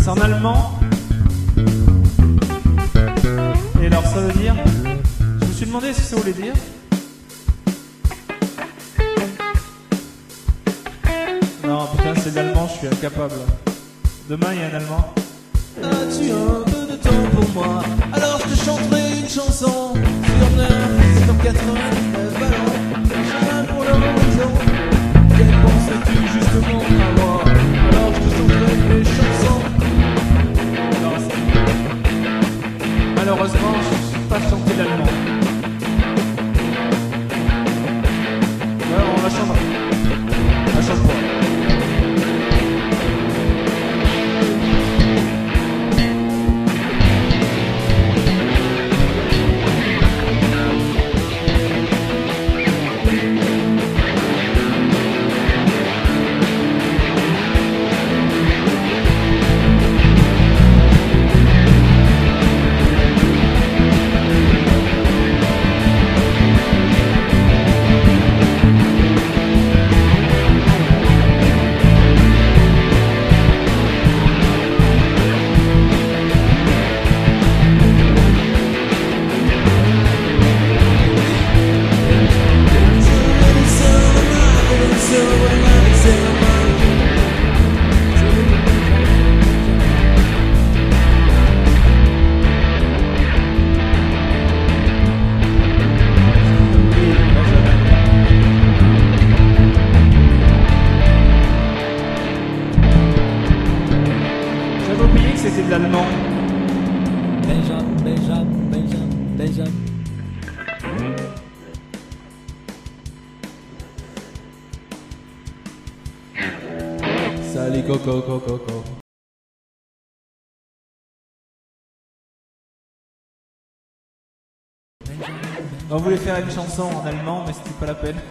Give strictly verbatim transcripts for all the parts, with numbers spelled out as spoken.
C'est en allemand. Et alors ça veut dire... Je me suis demandé ce que ça voulait dire. Non, putain, c'est l'allemand, je suis incapable. Demain, il y a un allemand. As-tu un peu de temps pour moi? Alors je te chanterai une chanson sur neuf, sur quatre-vingt-dix-neuf ballons, chemin pour l'horizon. Quelle penses-tu justement à moi? Alors je te chanterai mes chansons. Non, c'est- Malheureusement, je ne sais pas chanter l'allemand. Ouais, on la chantera. On la chante pas. J'avais oublié que c'était de l'allemand. Benjamin, Benjamin, Benjamin, Benjamin. Salut Coco, Coco, Coco. On voulait faire une chanson en allemand, mais c'était pas la peine.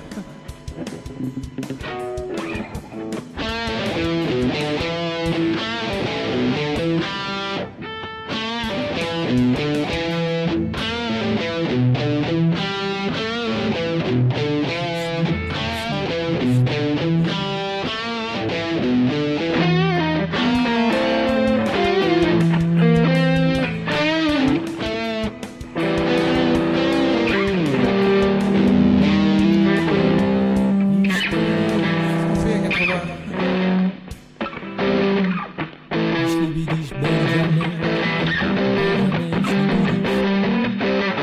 On fait à quatre-vingts. Schlibidisch, Benjamin, Benjamin, Schlibidisch.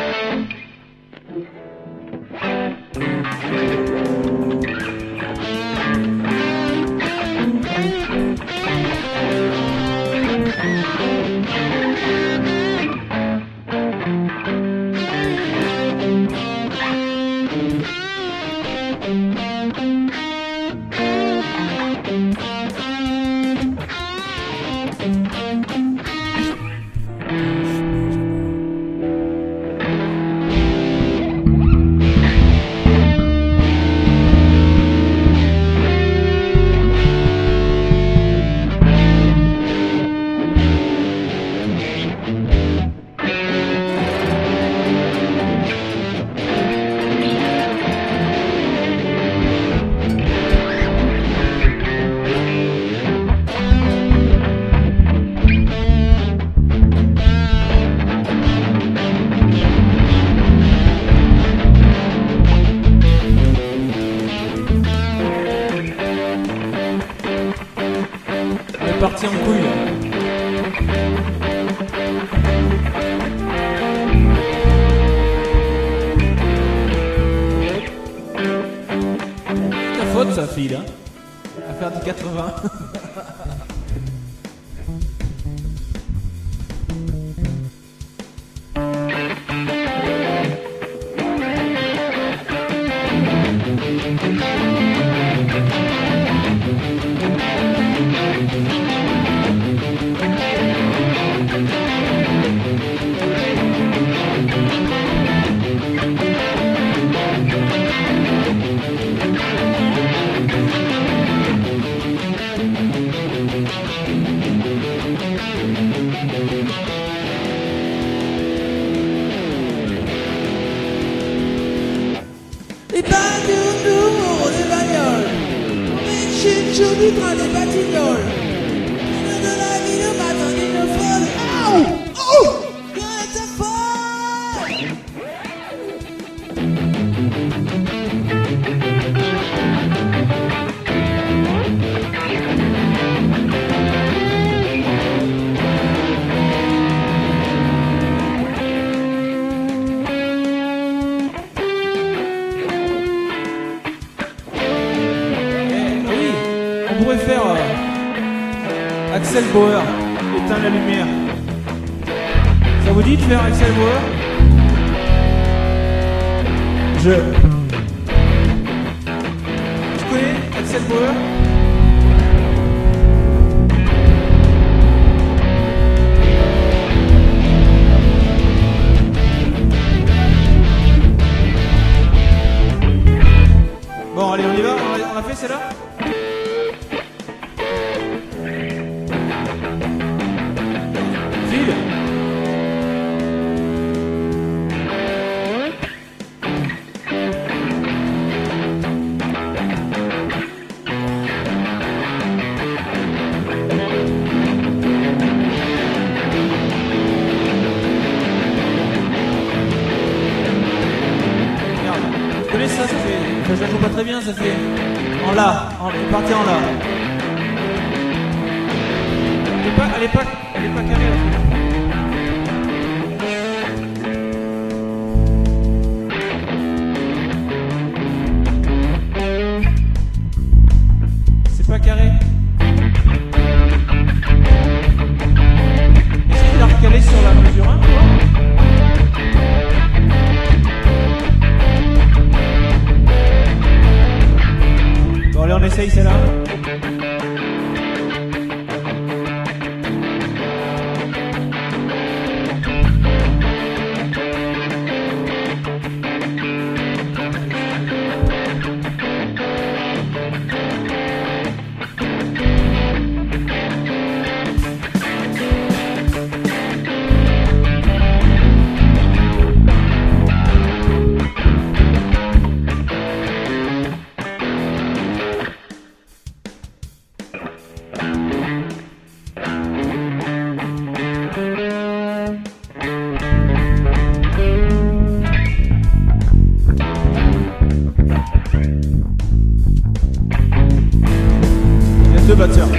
On est parti en couille là. C'est ta faute sa fille là. À faire du quatre-vingts. Les pas du retour des bagnoles, les chutes du train des batignolles, de la ville Axel Bauer, éteins la lumière. Ça vous dit de faire Axel Bauer? Je... Tu connais Axel Bauer? Bon, allez, on y va? On a fait celle-là? File. Vous connaissez ça, ça fait... Je la joue pas très bien, ça fait... En la, en, vous partez en la. Elle est pas, elle est pas, elle est pas carrée la flûte. C'est pas carré. Essayez de la recaler sur la mesure un, quoi. Bon, allez, on essaye celle-là. Deux batteurs.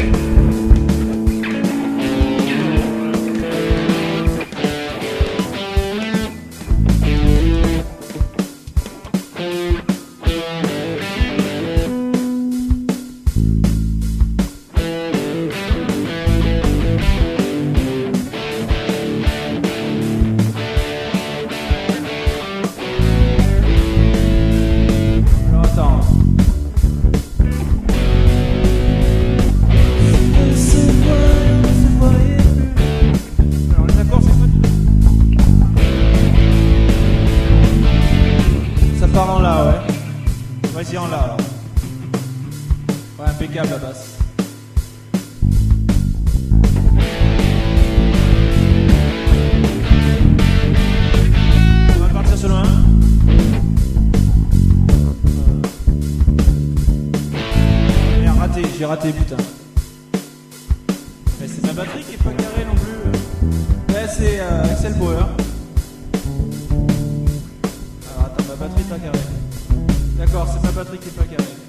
Alors attends. En la, ouais. Vas-y en la alors. Ouais, impeccable la basse. On va partir sur le un. Merde, raté, j'ai raté, putain. Mais c'est ma batterie qui est pas carrée non plus. Ouais, c'est euh, Axel Bauer. Ma batterie pas carrée. D'accord, c'est ma batterie qui est pas carrée.